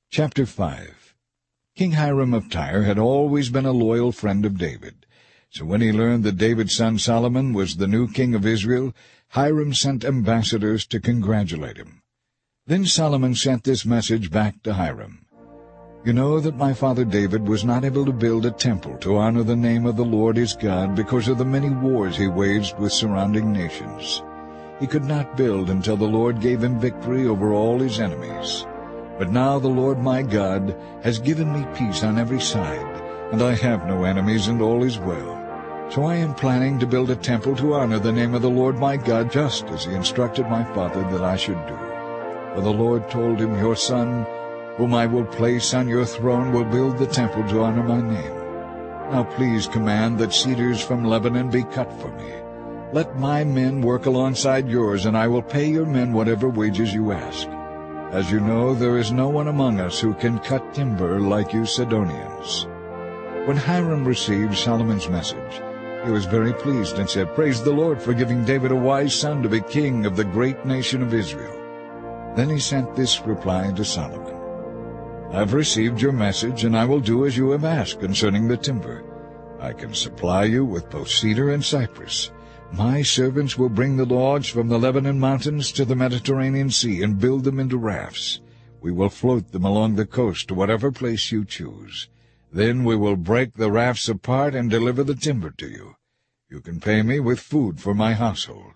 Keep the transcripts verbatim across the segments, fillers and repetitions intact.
Chapter five. King Hiram of Tyre had always been a loyal friend of David. So when he learned that David's son Solomon was the new king of Israel, Hiram sent ambassadors to congratulate him. Then Solomon sent this message back to Hiram. You know that my father David was not able to build a temple to honor the name of the Lord his God because of the many wars he waged with surrounding nations. He could not build until the Lord gave him victory over all his enemies. But now the Lord my God has given me peace on every side, and I have no enemies, and all is well. So I am planning to build a temple to honor the name of the Lord my God, just as he instructed my father that I should do. For the Lord told him, Your son, whom I will place on your throne, will build the temple to honor my name. Now please command that cedars from Lebanon be cut for me. Let my men work alongside yours, and I will pay your men whatever wages you ask. As you know, there is no one among us who can cut timber like you Sidonians. When Hiram received Solomon's message, he was very pleased and said, Praise the Lord for giving David a wise son to be king of the great nation of Israel. Then he sent this reply to Solomon. I have received your message, and I will do as you have asked concerning the timber. I can supply you with both cedar and cypress. My servants will bring the logs from the Lebanon mountains to the Mediterranean Sea and build them into rafts. We will float them along the coast to whatever place you choose. Then we will break the rafts apart and deliver the timber to you. You can pay me with food for my household.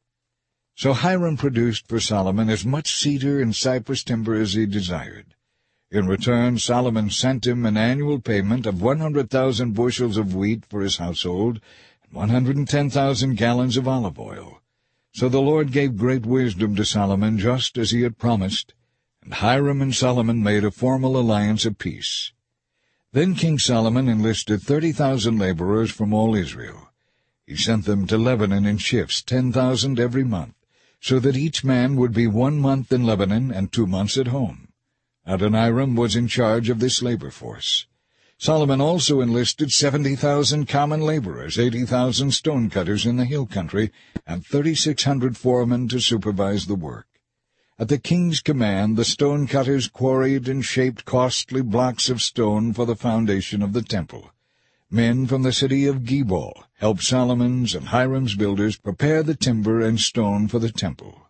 So Hiram produced for Solomon as much cedar and cypress timber as he desired. In return, Solomon sent him an annual payment of one hundred thousand bushels of wheat for his household, one hundred and ten thousand gallons of olive oil. So the Lord gave great wisdom to Solomon, just as he had promised, and Hiram and Solomon made a formal alliance of peace. Then King Solomon enlisted thirty thousand laborers from all Israel. He sent them to Lebanon in shifts, ten thousand every month, so that each man would be one month in Lebanon and two months at home. Adoniram was in charge of this labor force. Solomon also enlisted seventy thousand common laborers, eighty thousand stonecutters in the hill country, and thirty-six hundred foremen to supervise the work. At the king's command, the stonecutters quarried and shaped costly blocks of stone for the foundation of the temple. Men from the city of Gebal helped Solomon's and Hiram's builders prepare the timber and stone for the temple.